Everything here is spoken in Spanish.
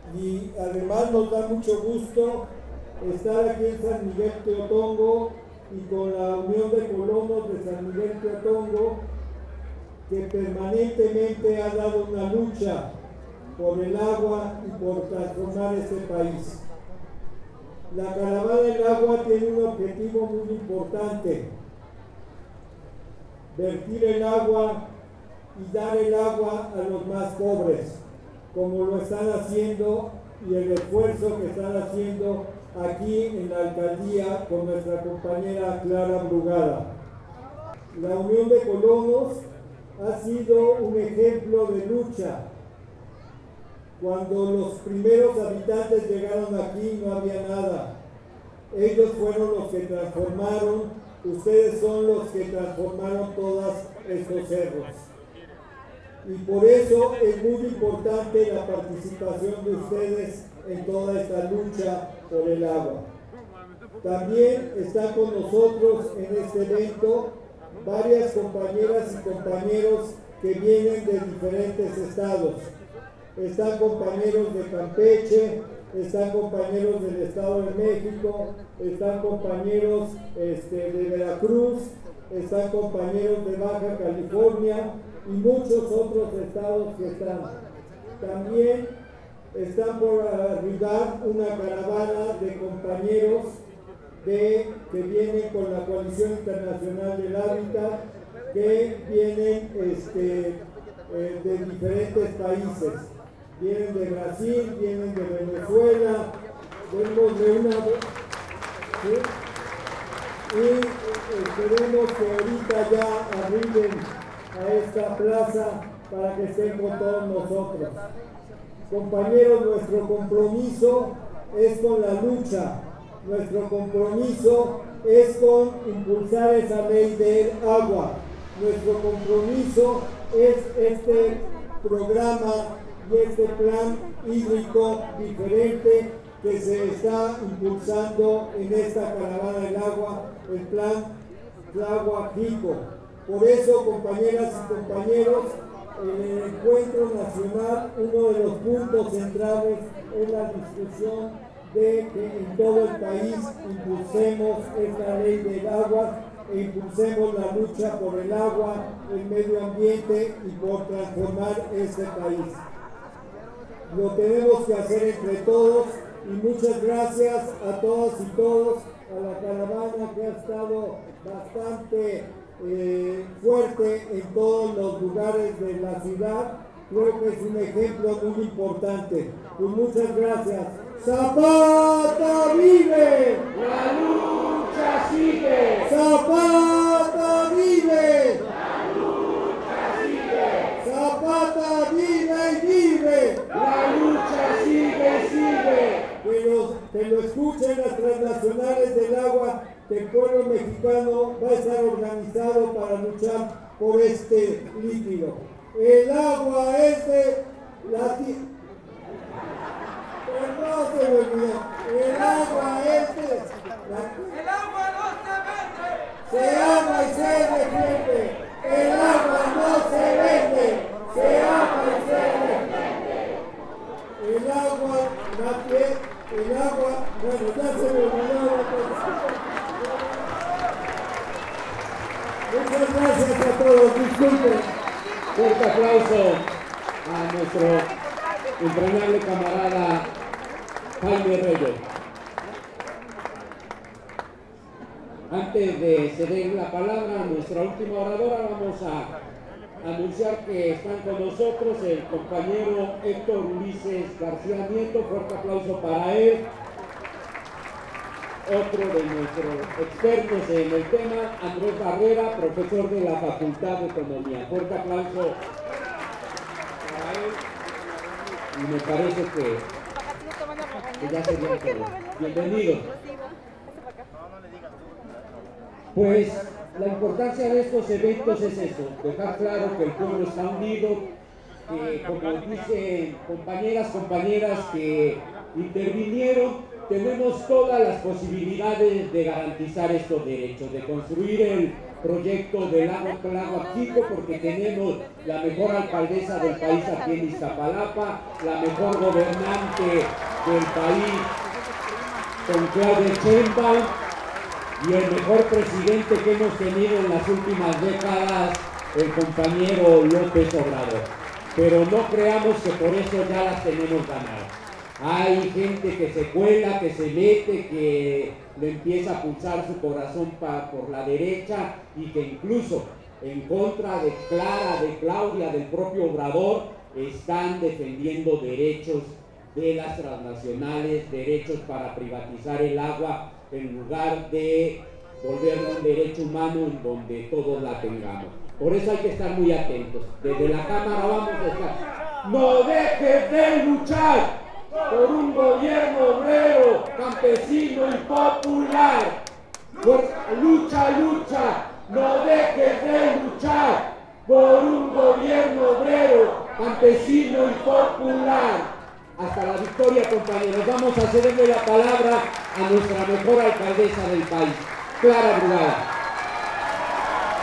Y además nos da mucho gusto estar aquí en San Miguel Teotongo y con la Unión de Colonos de San Miguel Teotongo, que permanentemente ha dado una lucha por el agua y por transformar este país. La Caravana del Agua tiene un objetivo muy importante: vertir el agua y dar el agua a los más pobres, como lo están haciendo y el esfuerzo que están haciendo aquí en la alcaldía con nuestra compañera Clara Brugada. La Unión de Colonos ha sido un ejemplo de lucha. Cuando los primeros habitantes llegaron aquí no había nada. Ellos fueron los que transformaron, ustedes son los que transformaron todos estos cerros. Y por eso es muy importante la participación de ustedes en toda esta lucha por el agua. También están con nosotros en este evento varias compañeras y compañeros que vienen de diferentes estados. Están compañeros de Campeche, están compañeros del Estado de México, están compañeros de Veracruz, están compañeros de Baja California y muchos otros estados que están. También están por arribar una caravana de compañeros que vienen con la Coalición Internacional del Hábitat, que vienen de diferentes países. Vienen de Brasil, vienen de Venezuela, venimos de una... ¿sí? Y esperemos que ahorita ya arriben a esta plaza para que estén con todos nosotros. Compañeros, nuestro compromiso es con la lucha, nuestro compromiso es con impulsar esa ley del agua, nuestro compromiso es este programa y este plan hídrico diferente que se está impulsando en esta Caravana del Agua, el plan Tláhuac-Xico. Por eso, compañeras y compañeros, en el encuentro nacional, uno de los puntos centrales es la discusión de que en todo el país impulsemos esta ley del agua e impulsemos la lucha por el agua, el medio ambiente y por transformar este país. Lo tenemos que hacer entre todos y muchas gracias a todas y todos, a la caravana que ha estado bastante fuerte en todos los lugares de la ciudad. Creo que es un ejemplo muy importante. Pues muchas gracias. ¡Zapata vive! ¡La lucha sigue! ¡Zapata vive! ¡La lucha sigue! ¡Zapata vive y vive! ¡La lucha sigue! Que lo escuchen las transnacionales del agua, que el pueblo mexicano va a estar organizado para luchar por este líquido. El agua es de la tierra. Perdón, se me olvidó. El agua es de la... ¡El agua no se vende! Se ama y se defiende. El agua no se vende. Se ama y se defiende. El agua, el agua, bueno, ya se me olvidó. Muchas gracias a todos, disculpen. Fuerte aplauso a nuestro entrañable camarada Jaime Reyes. Antes de ceder la palabra a nuestra última oradora, vamos a anunciar que están con nosotros el compañero Héctor Ulises García Nieto. Fuerte aplauso para él. Otro de nuestros expertos en el tema, Andrés Barrera, profesor de la Facultad de Economía. Fuerte aplauso para él. Y me parece que ya se dio todo. Bienvenido. Pues la importancia de estos eventos es eso, dejar claro que el pueblo está unido, que como dicen compañeras que intervinieron, tenemos todas las posibilidades de garantizar estos derechos, de construir proyecto del lago Tláhuac-Chico, porque tenemos la mejor alcaldesa del país aquí en Iztapalapa, la mejor gobernante del país con Claudia Sheinbaum y el mejor presidente que hemos tenido en las últimas décadas, el compañero López Obrador. Pero no creamos que por eso ya las tenemos ganadas. Hay gente que se cuela, que se mete, que le empieza a pulsar su corazón por la derecha y que incluso en contra de Clara, de Claudia, del propio Obrador, están defendiendo derechos de las transnacionales, derechos para privatizar el agua en lugar de volverlo un derecho humano en donde todos la tengamos. Por eso hay que estar muy atentos. Desde la Cámara vamos a estar. ¡No dejes de luchar por un gobierno obrero, campesino y popular! Lucha, lucha, no dejes de luchar por un gobierno obrero, campesino y popular. Hasta la victoria, compañeros. Vamos a cederle la palabra a nuestra mejor alcaldesa del país, Clara Brugada.